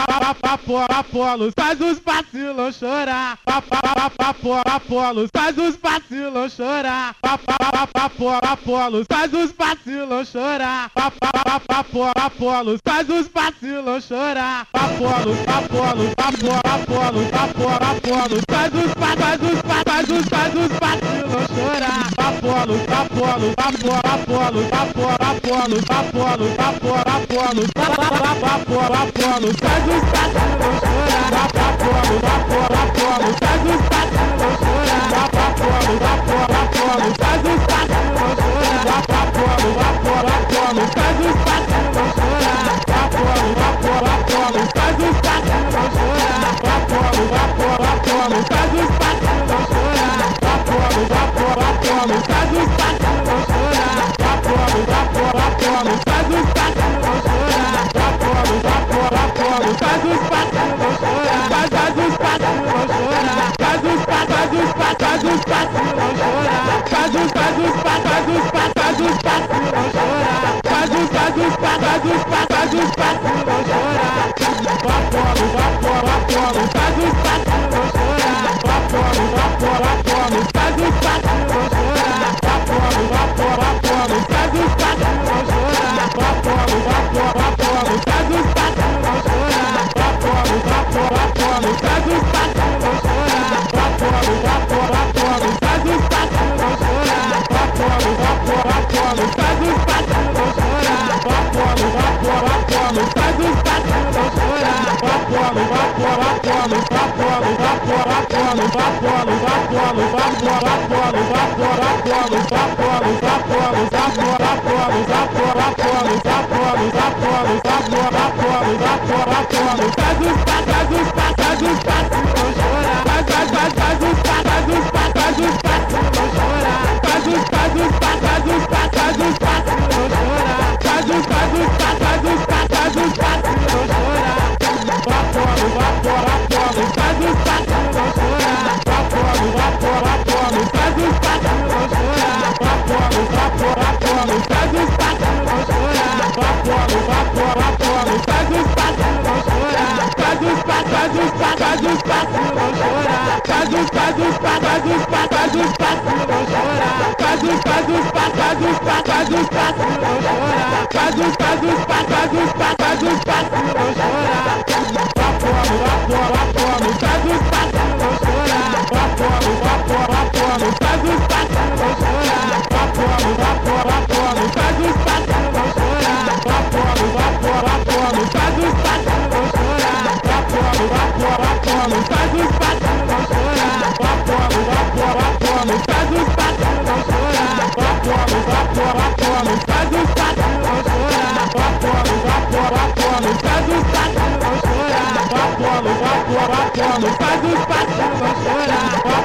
Apolo, faz os vacilão chorar. Apolo, faz os vacilão chorar. Apolo, faz os vacilão chorar. Apolo, faz os vacilão chorar. Apolo, faz os vacilão chorar. Apolo, faz os vacilão chorar. Apolo, faz os vacilão chorar. Apolo, faz os vacilão chorar. Apolo, faz os vacilão chorar. Apolo, faz os vacilão chorar. Apolo, faz os vacilão chorar. Apolo, faz os vacilão chorar. Apolo, faz os vacilão chorar. Apolo, faz os vacilão chorar. Faz os vacilão chorar. Faz os vacilão chorar. Faz os vacilão chorar. Faz os vacilão chorar. Apolo, faz os vacilão chorar. Apolo, faz os vacilão chorar. Apolo, faz os vacilão chorar. Apolo, faz os vacilão chorar. Apolo, faz os vacilão chorar. Apolo, faz os vacilão chorar. Apolo, faz os vacilão chorar. Apolo, faz os vacilão chorar. Apolo,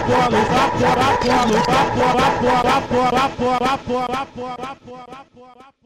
faz os vacilão chorar.